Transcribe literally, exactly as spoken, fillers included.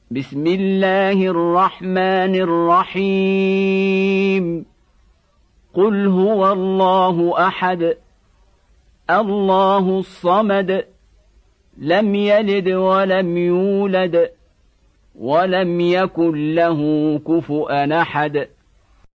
بسم الله الرحمن الرحيم قل هو الله أحد الله الصمد لم يلد ولم يولد ولم يكن له كفؤا أحد